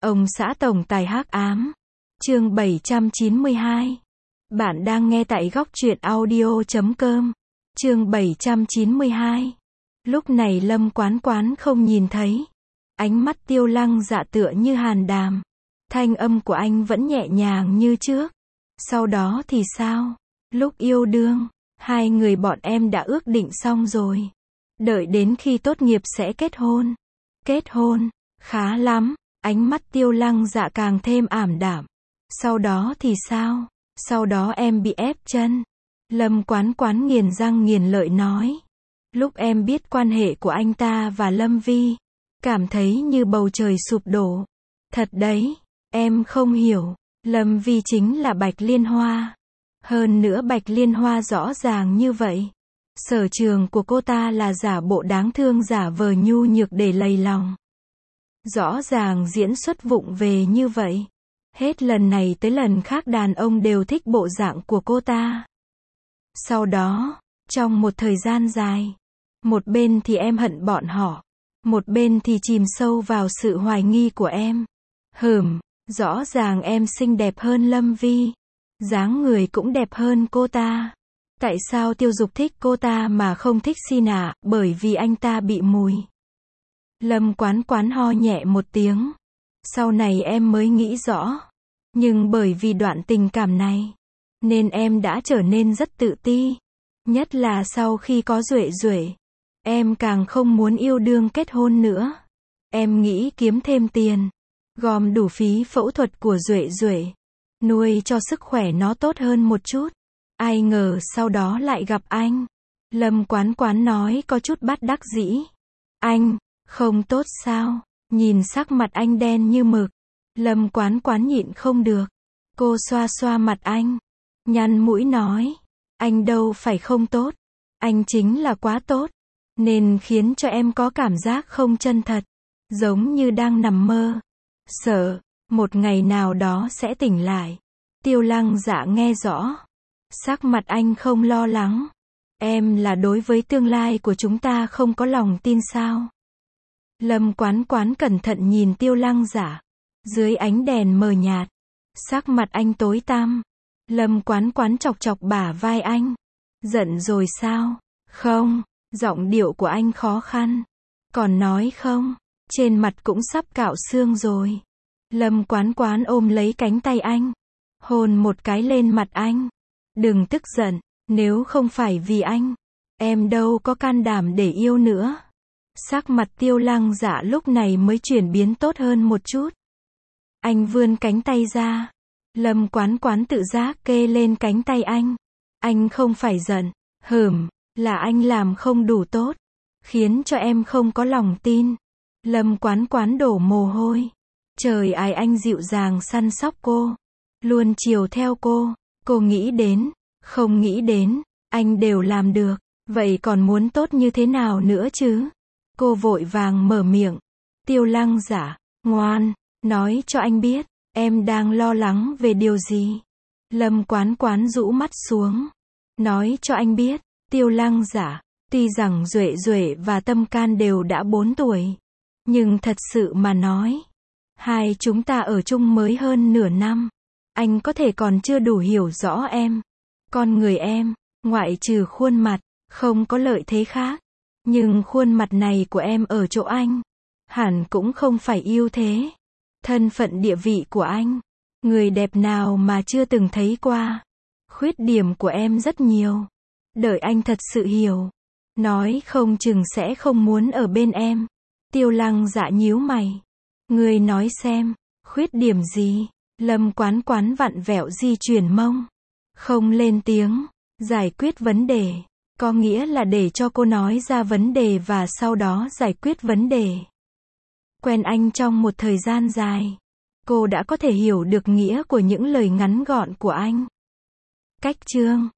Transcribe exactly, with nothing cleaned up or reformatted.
Ông xã tổng tài hắc ám. Chương bảy trăm chín mươi hai. Bạn đang nghe tại góc truyện audio chấm com. Chương bảy trăm chín mươi hai. Lúc này Lâm Quán Quán không nhìn thấy. Ánh mắt Tiêu Lăng Dạ tựa như hàn đàm. Thanh âm của anh vẫn nhẹ nhàng như trước. Sau đó thì sao? Lúc yêu đương, hai người bọn em đã ước định xong rồi. Đợi đến khi tốt nghiệp sẽ kết hôn. Kết hôn? Khá lắm. Ánh mắt Tiêu Lăng Dạ càng thêm ảm đạm. Sau đó thì sao? Sau đó em bị ép chân. Lâm Quán Quán nghiền răng nghiền lợi nói. Lúc em biết quan hệ của anh ta và Lâm Vi, cảm thấy như bầu trời sụp đổ. Thật đấy, em không hiểu. Lâm Vi chính là Bạch Liên Hoa. Hơn nữa Bạch Liên Hoa rõ ràng như vậy. Sở trường của cô ta là giả bộ đáng thương, giả vờ nhu nhược để lầy lòng. Rõ ràng diễn xuất vụng về như vậy. Hết lần này tới lần khác đàn ông đều thích bộ dạng của cô ta. Sau đó, trong một thời gian dài, một bên thì em hận bọn họ, một bên thì chìm sâu vào sự hoài nghi của em. Hừm, rõ ràng em xinh đẹp hơn Lâm Vi, dáng người cũng đẹp hơn cô ta. Tại sao Tiêu Dục thích cô ta mà không thích Xin à? Bởi vì anh ta bị mùi. Lâm Quán Quán ho nhẹ một tiếng. Sau này em mới nghĩ rõ. Nhưng bởi vì đoạn tình cảm này, nên em đã trở nên rất tự ti. Nhất là sau khi có Duệ Duệ. Em càng không muốn yêu đương kết hôn nữa. Em nghĩ kiếm thêm tiền, gom đủ phí phẫu thuật của Duệ Duệ, nuôi cho sức khỏe nó tốt hơn một chút. Ai ngờ sau đó lại gặp anh. Lâm Quán Quán nói có chút bất đắc dĩ. Anh, không tốt sao? Nhìn sắc mặt anh đen như mực. Lâm Quán Quán nhịn không được. Cô xoa xoa mặt anh, nhăn mũi nói. Anh đâu phải không tốt. Anh chính là quá tốt. Nên khiến cho em có cảm giác không chân thật. Giống như đang nằm mơ. Sợ, một ngày nào đó sẽ tỉnh lại. Tiêu Lăng Dạ nghe rõ. Sắc mặt anh không lo lắng. Em là đối với tương lai của chúng ta không có lòng tin sao? Lâm Quán Quán cẩn thận nhìn Tiêu Lăng Dạ. Dưới ánh đèn mờ nhạt, sắc mặt anh tối tăm. Lâm Quán Quán chọc chọc bả vai anh. Giận rồi sao? Không. Giọng điệu của anh khó khăn. Còn nói không, trên mặt cũng sắp cạo xương rồi. Lâm Quán Quán ôm lấy cánh tay anh, hôn một cái lên mặt anh. Đừng tức giận, nếu không phải vì anh, em đâu có can đảm để yêu nữa. Sắc mặt Tiêu Lăng Dạ lúc này mới chuyển biến tốt hơn một chút. Anh vươn cánh tay ra. Lâm Quán Quán tự giác kê lên cánh tay anh. Anh không phải giận. Hừm, là anh làm không đủ tốt, khiến cho em không có lòng tin. Lâm Quán Quán đổ mồ hôi. Trời ơi, anh dịu dàng săn sóc cô, luôn chiều theo cô. Cô nghĩ đến, không nghĩ đến, anh đều làm được. Vậy còn muốn tốt như thế nào nữa chứ? Cô vội vàng mở miệng. Tiêu Lăng Dạ, ngoan, nói cho anh biết, em đang lo lắng về điều gì? Lâm Quán Quán rũ mắt xuống. Nói cho anh biết, Tiêu Lăng Dạ, tuy rằng Duệ Duệ và Tâm Can đều đã bốn tuổi, nhưng thật sự mà nói, hai chúng ta ở chung mới hơn nửa năm. Anh có thể còn chưa đủ hiểu rõ em. Con người em, ngoại trừ khuôn mặt, không có lợi thế khác. Nhưng khuôn mặt này của em ở chỗ anh, hẳn cũng không phải ưu thế. Thân phận địa vị của anh, người đẹp nào mà chưa từng thấy qua. Khuyết điểm của em rất nhiều. Đợi anh thật sự hiểu, nói không chừng sẽ không muốn ở bên em. Tiêu Lăng Dạ nhíu mày. Người nói xem, khuyết điểm gì? Lâm Quán Quán vặn vẹo di chuyển mông, không lên tiếng. Giải quyết vấn đề, có nghĩa là để cho cô nói ra vấn đề và sau đó giải quyết vấn đề. Quen anh trong một thời gian dài, cô đã có thể hiểu được nghĩa của những lời ngắn gọn của anh. Cách chương